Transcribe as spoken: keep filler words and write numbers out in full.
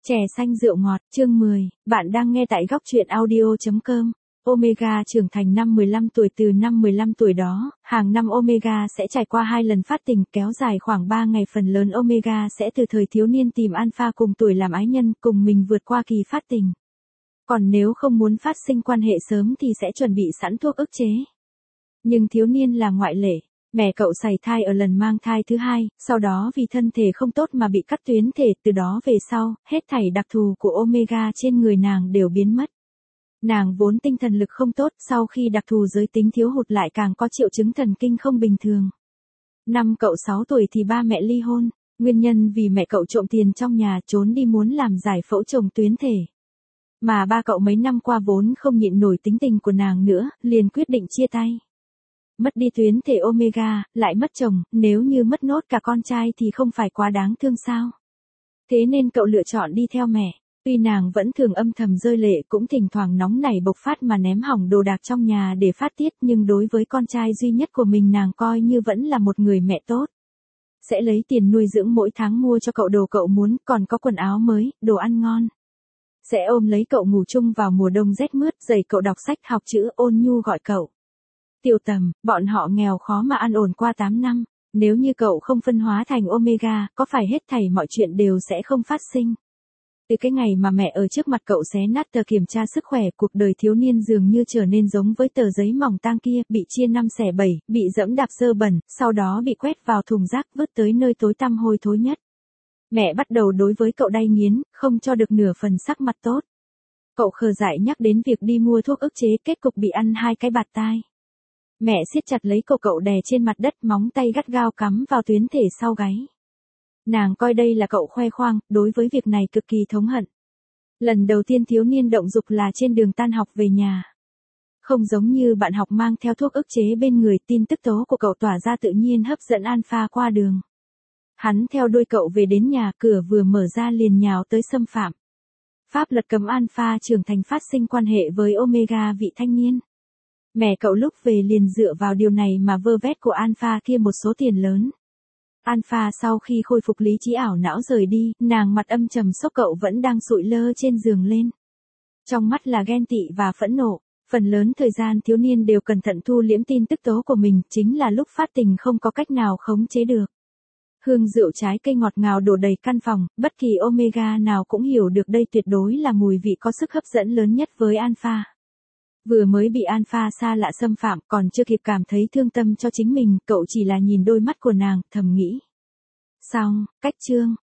Chè xanh rượu ngọt, chương mười, bạn đang nghe tại góc truyện audio chấm com. Omega trưởng thành năm mười lăm tuổi. Từ năm mười lăm tuổi đó, hàng năm Omega sẽ trải qua hai lần phát tình kéo dài khoảng ba ngày. Phần lớn Omega sẽ từ thời thiếu niên tìm Alpha cùng tuổi làm ái nhân, cùng mình vượt qua kỳ phát tình. Còn nếu không muốn phát sinh quan hệ sớm thì sẽ chuẩn bị sẵn thuốc ức chế. Nhưng thiếu niên là ngoại lệ. Mẹ cậu sảy thai ở lần mang thai thứ hai, sau đó vì thân thể không tốt mà bị cắt tuyến thể. Từ đó về sau, hết thảy đặc thù của Omega trên người nàng đều biến mất. Nàng vốn tinh thần lực không tốt, sau khi đặc thù giới tính thiếu hụt lại càng có triệu chứng thần kinh không bình thường. Năm cậu sáu tuổi thì ba mẹ ly hôn, nguyên nhân vì mẹ cậu trộm tiền trong nhà trốn đi muốn làm giải phẫu trồng tuyến thể. Mà ba cậu mấy năm qua vốn không nhịn nổi tính tình của nàng nữa, liền quyết định chia tay. Mất đi tuyến thể Omega, lại mất chồng, nếu như mất nốt cả con trai thì không phải quá đáng thương sao. Thế nên cậu lựa chọn đi theo mẹ. Tuy nàng vẫn thường âm thầm rơi lệ, cũng thỉnh thoảng nóng nảy bộc phát mà ném hỏng đồ đạc trong nhà để phát tiết, nhưng đối với con trai duy nhất của mình nàng coi như vẫn là một người mẹ tốt. Sẽ lấy tiền nuôi dưỡng mỗi tháng mua cho cậu đồ cậu muốn, còn có quần áo mới, đồ ăn ngon. Sẽ ôm lấy cậu ngủ chung vào mùa đông rét mướt, dạy cậu đọc sách học chữ, ôn nhu gọi cậu Tiểu Tầm. Bọn họ nghèo khó mà an ổn qua tám năm, nếu như cậu không phân hóa thành Omega, có phải hết thảy mọi chuyện đều sẽ không phát sinh. Từ cái ngày mà mẹ ở trước mặt cậu xé nát tờ kiểm tra sức khỏe, cuộc đời thiếu niên dường như trở nên giống với tờ giấy mỏng tang kia, bị chia năm xẻ bảy, bị dẫm đạp dơ bẩn, sau đó bị quét vào thùng rác vứt tới nơi tối tăm hôi thối nhất. Mẹ bắt đầu đối với cậu đay nghiến, không cho được nửa phần sắc mặt tốt. Cậu khờ dại nhắc đến việc đi mua thuốc ức chế, kết cục bị ăn hai cái bạt tai. Mẹ siết chặt lấy cậu cậu đè trên mặt đất, móng tay gắt gao cắm vào tuyến thể sau gáy. Nàng coi đây là cậu khoe khoang, đối với việc này cực kỳ thống hận. Lần đầu tiên thiếu niên động dục là trên đường tan học về nhà. Không giống như bạn học mang theo thuốc ức chế bên người, tin tức tố của cậu tỏa ra tự nhiên hấp dẫn Alpha qua đường. Hắn theo đuôi cậu về đến nhà, cửa vừa mở ra liền nhào tới xâm phạm. Pháp luật cấm Alpha trưởng thành phát sinh quan hệ với Omega vị thanh niên. Mẹ cậu lúc về liền dựa vào điều này mà vơ vét của Alpha kia một số tiền lớn. Alpha sau khi khôi phục lý trí ảo não rời đi, nàng mặt âm trầm sốc cậu vẫn đang sụi lơ trên giường lên. Trong mắt là ghen tị và phẫn nộ, phần lớn thời gian thiếu niên đều cẩn thận thu liễm tin tức tố của mình, chính là lúc phát tình không có cách nào khống chế được. Hương rượu trái cây ngọt ngào đổ đầy căn phòng, bất kỳ Omega nào cũng hiểu được đây tuyệt đối là mùi vị có sức hấp dẫn lớn nhất với Alpha. Vừa mới bị Alpha xa lạ xâm phạm, còn chưa kịp cảm thấy thương tâm cho chính mình, cậu chỉ là nhìn đôi mắt của nàng, thầm nghĩ. Xong, cách chương.